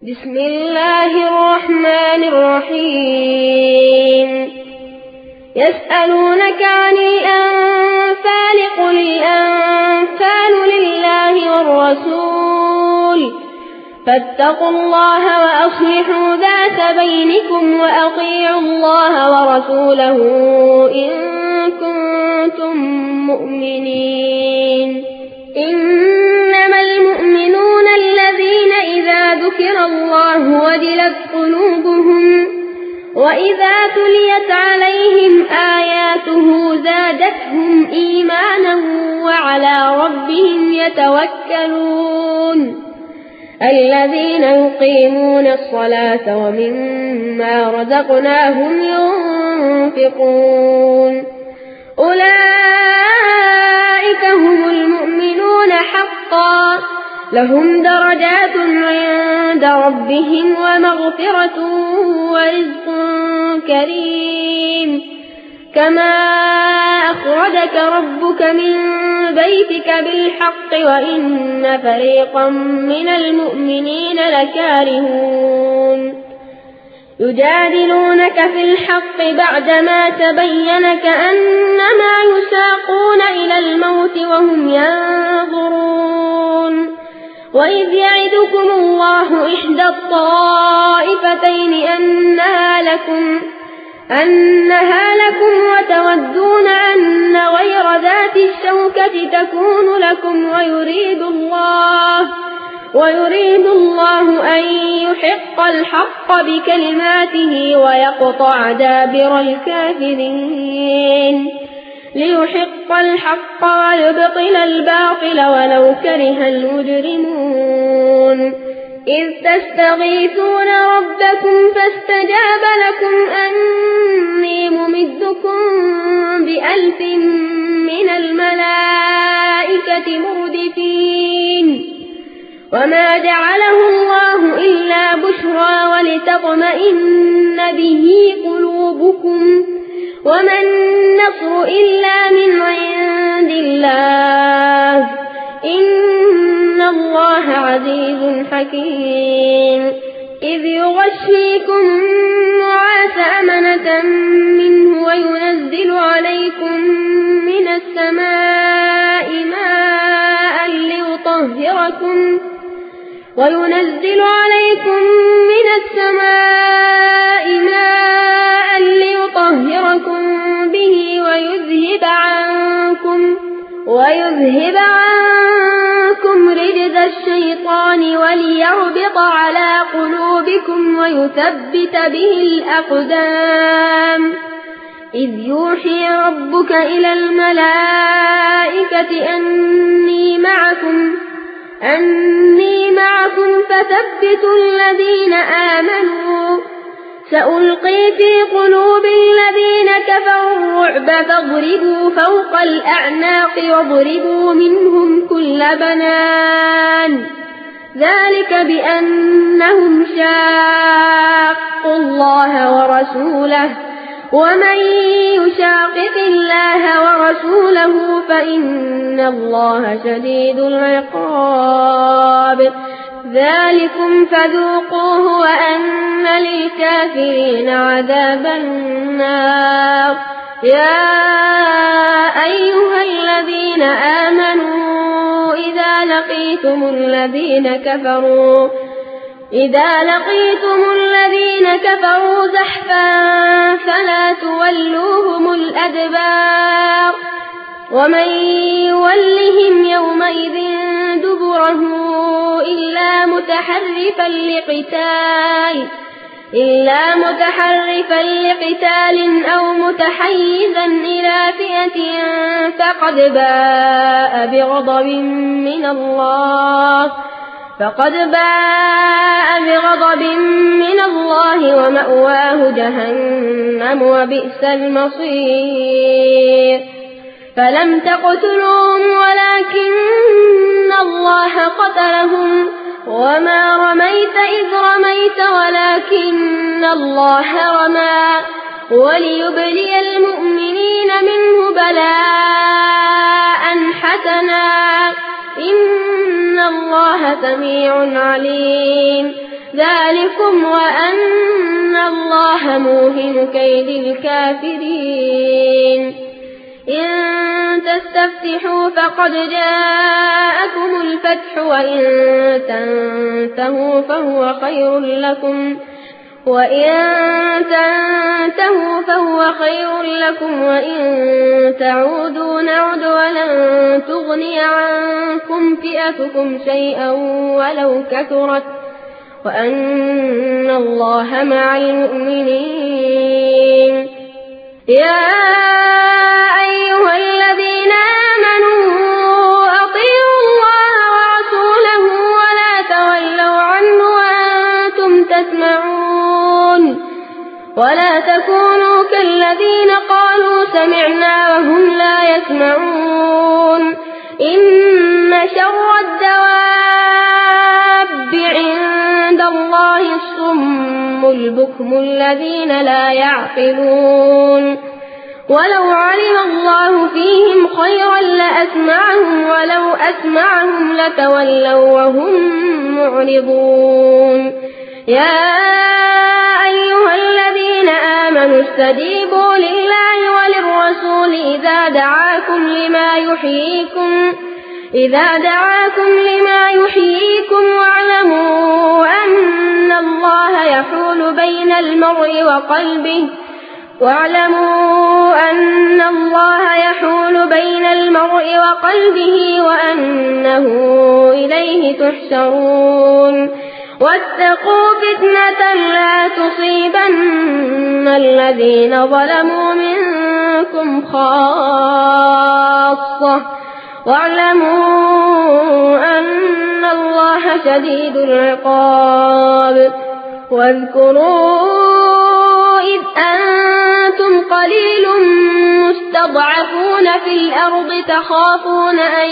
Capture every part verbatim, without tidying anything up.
بسم الله الرحمن الرحيم يسألونك عن الأنفال قل الأنفال لله والرسول فاتقوا الله وأصلحوا ذات بينكم وأطيعوا الله ورسوله إن كنتم مؤمنين إنما المؤمنون الذين إذا ذكر الله وجلت قلوبهم وإذا تليت عليهم آياته زادتهم إيمانا وعلى ربهم يتوكلون الذين يقيمون الصلاة ومما رزقناهم ينفقون أولئك هم المؤمنون حقا لهم درجات عند ربهم ومغفرة ورزق كريم كما أخرجك ربك من بيتك بالحق وإن فريقا من المؤمنين لكارهون يجادلونك في الحق بعدما تبين كأنما يساقون إلى الموت وهم ينظرون وإذ يعدكم الله إحدى الطائفتين أنها لكم أنها لكم وتودون أن غير ذات الشوكة تكون لكم ويريد الله ويريد الله أن يحق الحق بكلماته ويقطع دابر الكافرين ليحق الحق ويبطل الباطل ولو كره المجرمون إذ تستغيثون ربكم فاستجاب لكم أني ممدكم بألف من الملائكة مردفين وما جعله الله إلا بشرى ولتطمئن به قلوبكم وما النصر إلا من عند الله إن الله عزيز حكيم إذ يغشيكم النعاس أمنة منه وينزل عليكم من السماء ماء ليطهركم وينزل عليكم من السماء ماء ليطهركم به ويذهب عنكم ويذهب عنكم رجز الشيطان وليربط على قلوبكم ويثبت به الأقدام إذ يوحي ربك إلى الملائكة أني معكم أني معكم فثبتوا الذين آمنوا سألقي في قلوب الذين كفروا الرعب فاضربوا فوق الأعناق واضربوا منهم كل بنان ذلك بأنهم شاقوا الله ورسوله ومن يشاقق الله ورسوله فإن الله شديد العقاب ذلكم فذوقوه وأن للكافرين عذاب النار يا أيها الذين آمنوا إذا لقيتم الذين كفروا إذا لقيتم الذين كفروا زحفا فلا تولوهم الأدبار ومن يولهم يومئذ دبره إلا متحرفا لقتال إلا متحرفا لقتال أو متحيزا إلى فئة فقد باء بغضب من الله فقد باء بغضب من الله ومأواه جهنم وبئس المصير فلم تقتلوهم ولكن الله قتلهم وما رميت إذ رميت ولكن الله رمى وليبلي المؤمنين منه بلاء حسنا إن الله سميع عليم ذلكم وأن الله موهن كيد الكافرين إن تستفتحوا فقد جاءكم الفتح وإن تنتهوا فهو خير لكم وإن تنتهوا فهو خير لكم وإن تعودوا نعد ولن تغني عنكم فئتكم شيئا ولو كثرت وأن الله مع المؤمنين يا أيها الذين آمنوا أطيعوا الله ورسوله ولا تولوا عنه وأنتم تسمعون ولا تكونوا كالذين قالوا سمعنا وهم لا يسمعون إن شر الدواب عند الله الصم البكم الذين لا يعقلون ولو علم الله فيهم خيرا لأسمعهم ولو أسمعهم لتولوا وهم معرضون يا أيها الذين آمنوا استجيبوا لله وللرسول إذا دعاكم لما يحييكم إذا دعاكم لما يحييكم واعلموا أن الله يحول بين المرء وقلبه واعلموا أن الله يحول بين المرء وقلبه وأنه إليه تحشرون واتقوا فتنة لا تصيبن الذين ظلموا منكم خاصة واعلموا أن الله شديد العقاب واذكروا إذ أنتم قليل مستضعفون في الأرض تخافون أن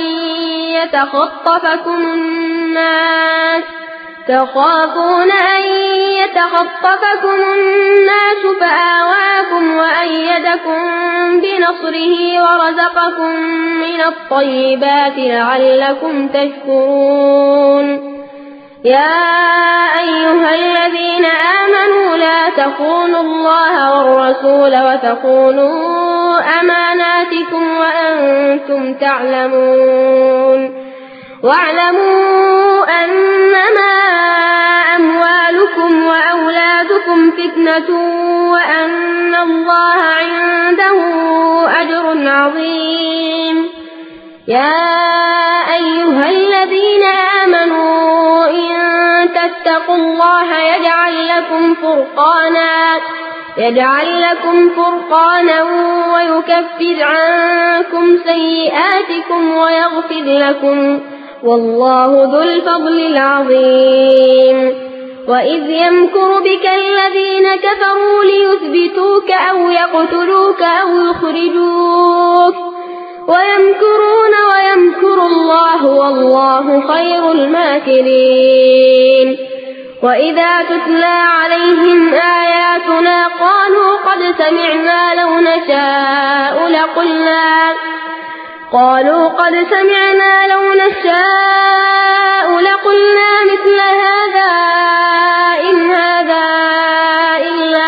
يتخطفكم الناس تخافون أن يتخطفكم الناس فآواكم وأيدكم بنصره ورزقكم من الطيبات لعلكم تشكرون يا أيها الذين آمنوا لا تخونوا الله والرسول وتخونوا أماناتكم وأنتم تعلمون واعلموا أنما أموالكم وأولادكم فتنة وأن الله عنده أجر عظيم يا أيها الذين آمنوا إن تتقوا الله يجعل لكم فرقانا يجعل لكم فرقانا ويكفر عنكم سيئاتكم ويغفر لكم والله ذو الفضل العظيم وإذ يمكر بك الذين كفروا ليثبتوك أو يقتلوك أو يخرجوك ويمكرون ويمكر الله والله خير الماكرين وإذا تتلى عليهم آياتنا قالوا قد سمعنا لو نشاء لقلنا قالوا قد سمعنا لو نشاء لقلنا مثل هذا إن هذا إلا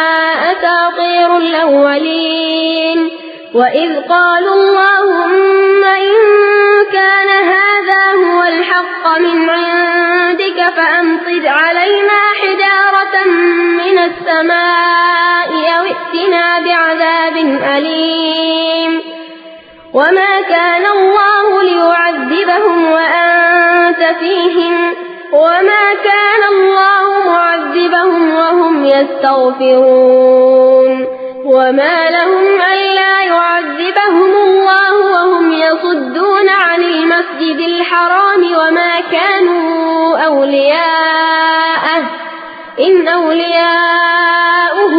أساطير الأولين وإذ قالوا اللهم إن كان هذا هو الحق من عندك فأمطر علينا حجارة من السماء أو ائتنا بعذاب أليم وما كان الله ليعذبهم وأنت فيهم وما كان الله معذبهم وهم يستغفرون وما لهم ألا يعذبهم الله وهم يصدون عن المسجد الحرام وما كانوا أولياءه إن أولياؤه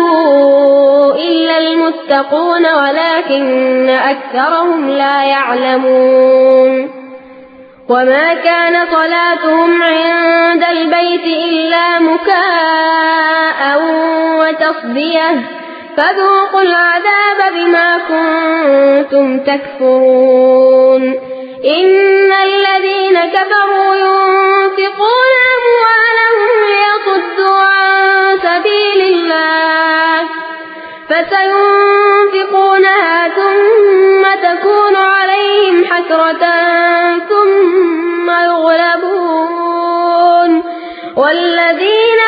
إلا المتقون ولكن أكثرهم لا يعلمون وما كان صلاتهم عند البيت إلا مكاء وتصدية فذوقوا العذاب بما كنتم تكفرون إن الذين كفروا ينفقون أموالهم ليصدوا فسينفقونها ثم تكون عليهم حسرة ثم يغلبون والذين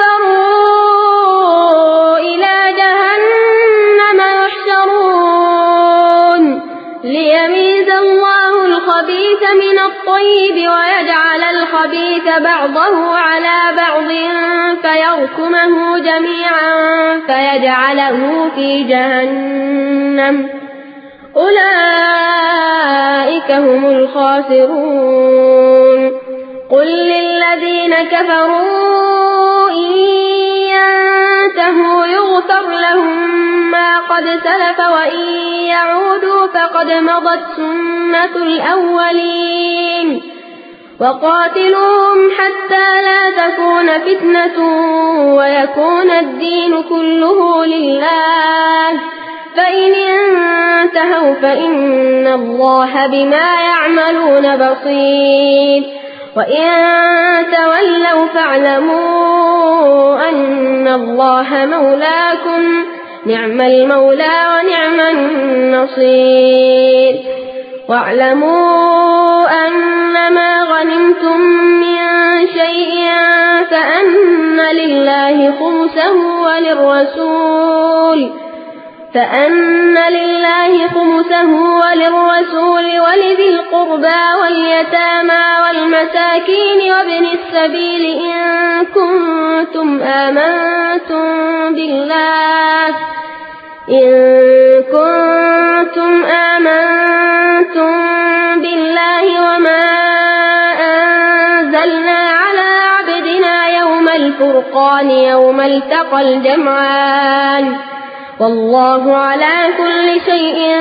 كفروا إلى جهنم يحشرون ليميز الله الخبيث من الطيب ويجعل الخبيث بعضه على بعض فيركمه جميعا فيجعله في جهنم أولئك هم الخاسرون قل للذين كفروا إن ينتهوا يغفر لهم ما قد سلف وإن يعودوا فقد مضت سنة الأولين وقاتلوهم حتى لا تكون فتنة ويكون الدين كله لله فإن انتهوا فإن الله بما يعملون بصير وإن تولوا فاعلموا أن الله مولاكم نعم المولى ونعم النصير واعلموا أنما غنمتم من شيء فأن لله خمسه وللرسول فأن لله خمسه وللرسول ولذي القربى واليتامى والمساكين وابن السبيل إن كنتم آمنتم بالله إن كنتم آمنتم بالله وما أنزلنا على عبدنا يوم الفرقان يوم التقى الجمعان والله على كل شيء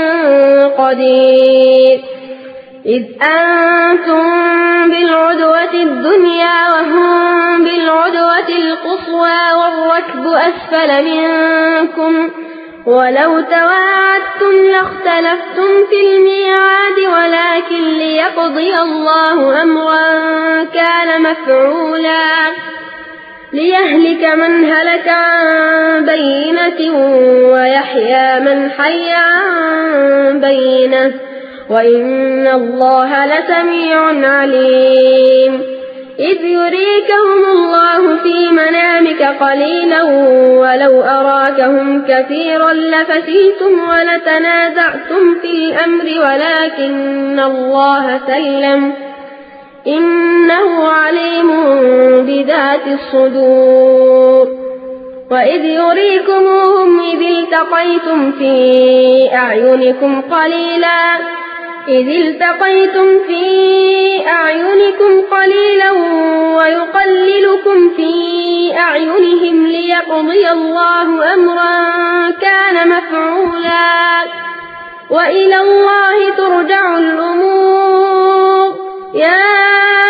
قدير إذ أنتم بالعدوة الدنيا وهم بالعدوة القصوى والركب أسفل منكم ولو تواعدتم لاختلفتم في الميعاد ولكن ليقضي الله أمرا كان مفعولا ليهلك من هلك عن بينة ويحيى من حي عن بينة وإن الله لسميع عليم إذ يريكهم الله في منامك قليلا ولو أراكهم كثيرا لفشلتم ولتنازعتم في الأمر ولكن الله سلم إنه عليم بذات الصدور وإذ يريكموهم إذ التقيتم في أعينكم قليلا إذ التقيتم في أعينكم قليلا ويقللكم في أعينهم ليقضي الله أمرا كان مفعولا وإلى الله ترجع الأمور يا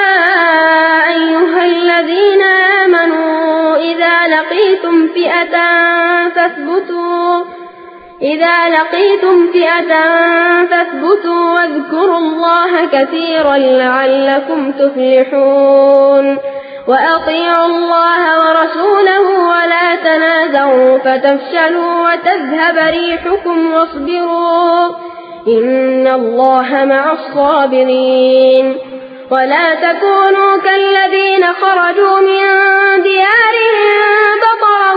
أيها الذين آمنوا إذا لقيتم فئة فاثبتوا إذا لقيتم فئة فاثبتوا واذكروا الله كثيرا لعلكم تفلحون وأطيعوا الله ورسوله ولا تنازعوا فتفشلوا وتذهب ريحكم واصبروا إن الله مع الصابرين ولا تكونوا كالذين خرجوا من ديارهم بطرا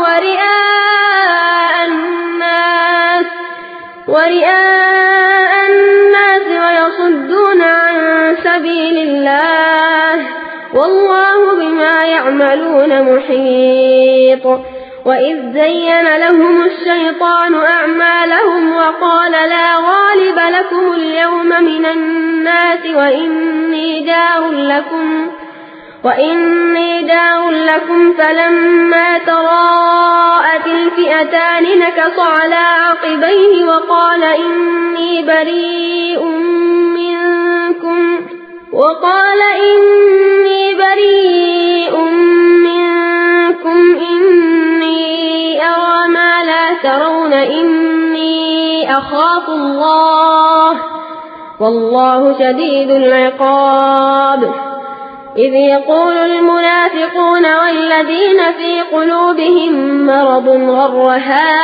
ورئاء الناس ورئاء الناس ويصدون عن سبيل الله والله بما يعملون محيط وإذ زين لهم الشيطان أعمالهم وقال لا غالب لكم اليوم من الناس وإني جار لكم وإني جار لكم فلما تراءت الفئتان نكص على عقبيه وقال إني بريء منكم وقال إني بريء منكم إني أرى ما لا ترون إني أخاف الله والله شديد العقاب إذ يقول المنافقون والذين في قلوبهم مرض غر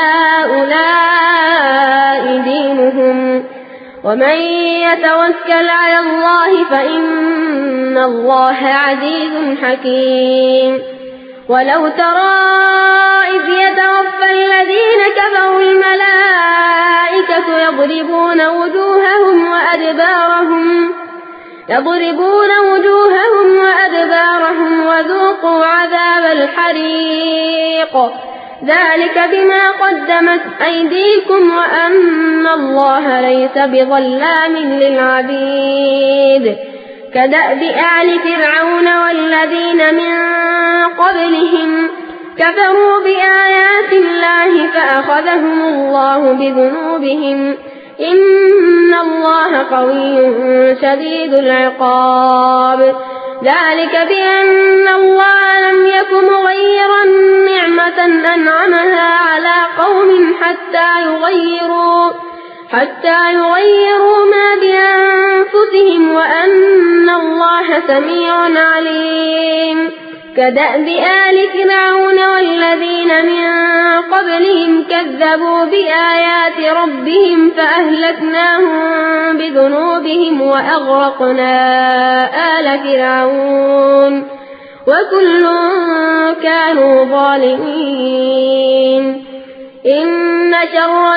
هؤلاء دينهم ومن يتوكل على الله فإن الله عزيز حكيم. ولو ترى إذ يتوفى الذين كفروا الملائكة يضربون وجوههم وأدبارهم يضربون وجوههم وأدبارهم وذوقوا عذاب الحريق ذلك بما قدمت أيديكم وأن الله ليس بظلام للعبيد. كدأب آل فرعون والذين من قبلهم كفروا بآيات الله فأخذهم الله بذنوبهم إن الله قوي شديد العقاب. ذلك بأن الله لم يك مغيرا نعمة أنعمها على قوم حتى يغيروا حتى يغيروا ما بأنفسهم وأن الله سميع عليم. كدأب آل فرعون والذين من قبلهم كذبوا بآيات ربهم فأهلكناهم بذنوبهم وأغرقنا آل فرعون وكل كانوا ظالمين. إن شر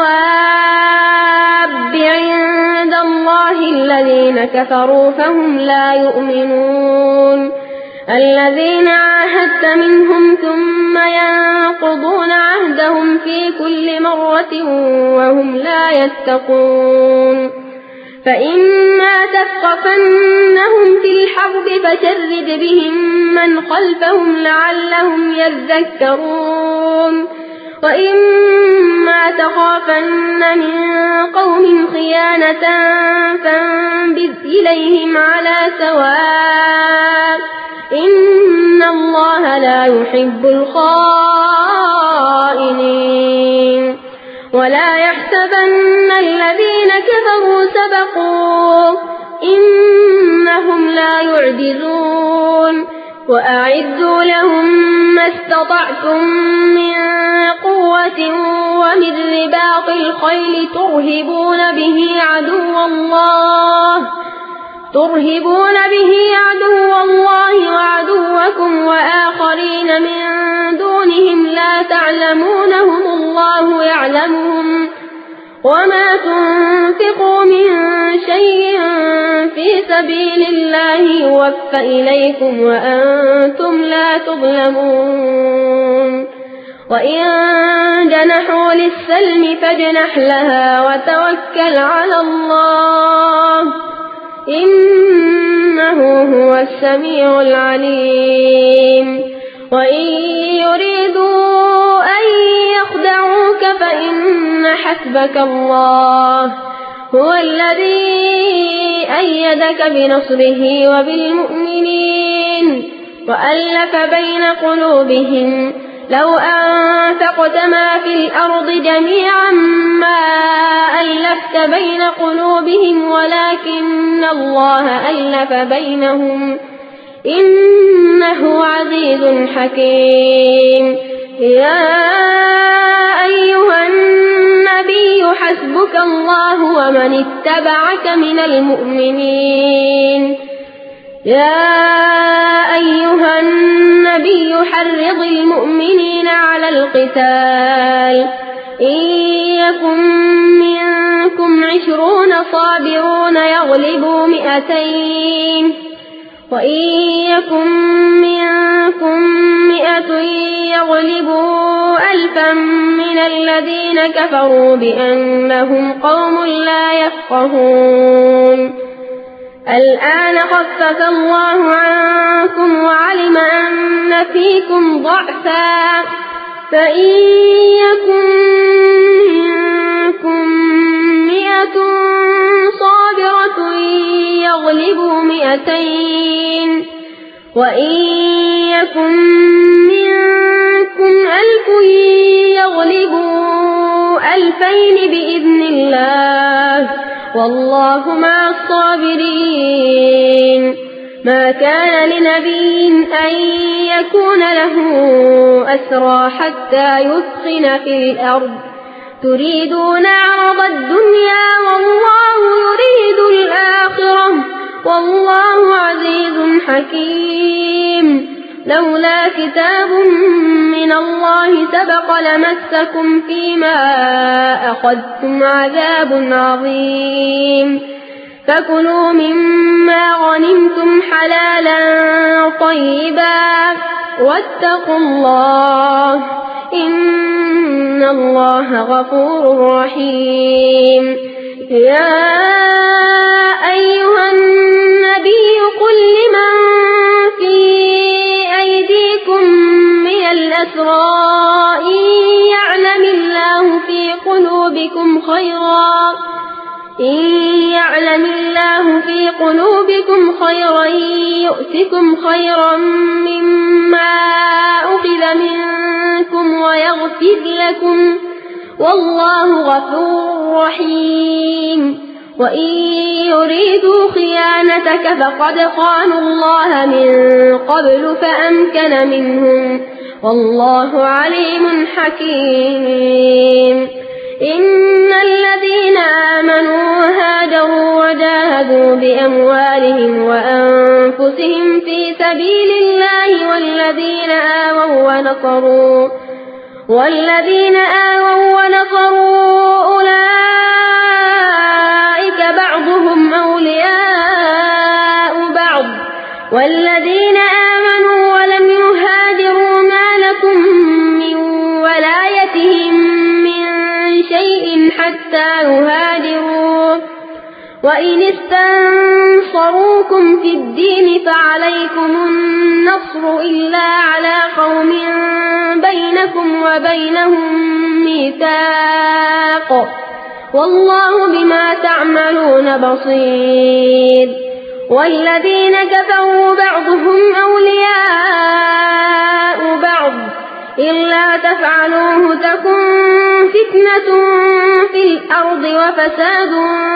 الدواب عند الله الذين كفروا فهم لا يؤمنون. الذين عاهدت منهم ثم ينقضون عهدهم في كل مرة وهم لا يتقون. فإما تثقفنهم في الحرب فشرد بهم من خلفهم لعلهم يذكرون. وإما تخافن من قوم خيانة فانبذ إليهم على سواء إن الله لا يحب الخائنين. ولا يحسبن الذين كفروا سبقوا إنهم لا يعجزون. وأعدوا لهم ما استطعتم من قوة ومن رباط الخيل ترهبون به عدو الله ترهبون به عدو الله وعدوكم وآخرين من دونهم لا تعلمونهم الله يعلمهم وما تنفقوا من شيء في سبيل الله يوفى إليكم وأنتم لا تظلمون. وإن جنحوا للسلم فاجنح لها وتوكل على الله إنه هو السميع العليم. وإن يريدوا أن يخدعوك فإن حسبك الله هو الذي أيدك بنصره وبالمؤمنين وألف بين قلوبهم لو أنفقت ما في الأرض جميعا ما ألفت بين قلوبهم ولكن الله ألف بينهم إنه عزيز حكيم. يا أيها النبي حسبك الله ومن اتبعك من المؤمنين. يا أيها النبي حرض المؤمنين على القتال إن يكن منكم عشرون صابرون يغلبوا مئتين وإن يكن منكم مئة يغلبوا ألفا من الذين كفروا بأنهم قوم لا يفقهون. الآن خفف الله عنكم وعلم أن فيكم ضعفا فإن يكن منكم مئة صابرة يغلبوا مئتين وإن يكن منكم ألف يغلبوا ألفين بإذن الله والله مع الصابرين. ما كان لنبي أن يكون له أسرى حتى يثخن في الأرض تريدون عرض الدنيا والله يريد الآخرة والله عزيز حكيم لولا كتاب من الله سبق لمسكم فيما أخذتم عذاب عظيم فكلوا مما غنمتم حلالا طيبا واتقوا الله إن الله غفور رحيم يا أيها النبي قل لمن في أيديكم من الأسرى إن يعلم الله في قلوبكم خيرا إن يعلم الله في قلوبكم خيرا يؤتكم خيرا مما أخذ منكم ويغفر لكم والله غفور رحيم وإن يريدوا خيانتك فقد خانوا الله من قبل فأمكن منهم والله عليم حكيم إن الذين آمنوا وهاجروا وجاهدوا بأموالهم وأنفسهم في سبيل الله والذين آووا ونصروا والذين آووا ونصروا أولئك بعضهم أولياء بعض والذين آمنوا ولم يهاجروا ما لكم من ولايتهم من شيء حتى يهاجروا وإن استنصروكم في الدين فعليكم النصر إلا على قوم بينكم وبينهم ميثاق والله بما تعملون بصير والذين كفروا بعضهم أولياء بعض إلا تفعلوه تكن فتنة في الأرض وفساد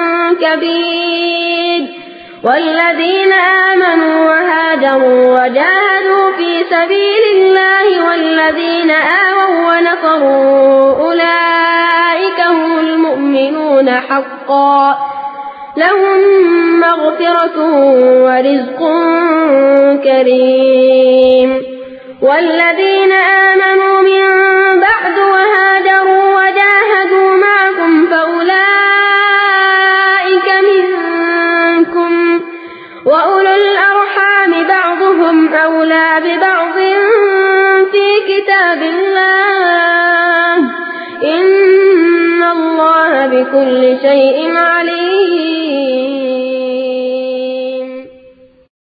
كبير والذين آمنوا وهاجروا وجاهدوا في سبيل الله والذين آووا ونصروا أولئك هم المؤمنون حقا لهم مغفرة ورزق كريم والذين آمنوا من بعد وهاجروا وجاهدوا معكم فأولئك منكم وأولو الأرحام بعضهم أولى ببعض في كتاب الله إن الله بكل شيء عليم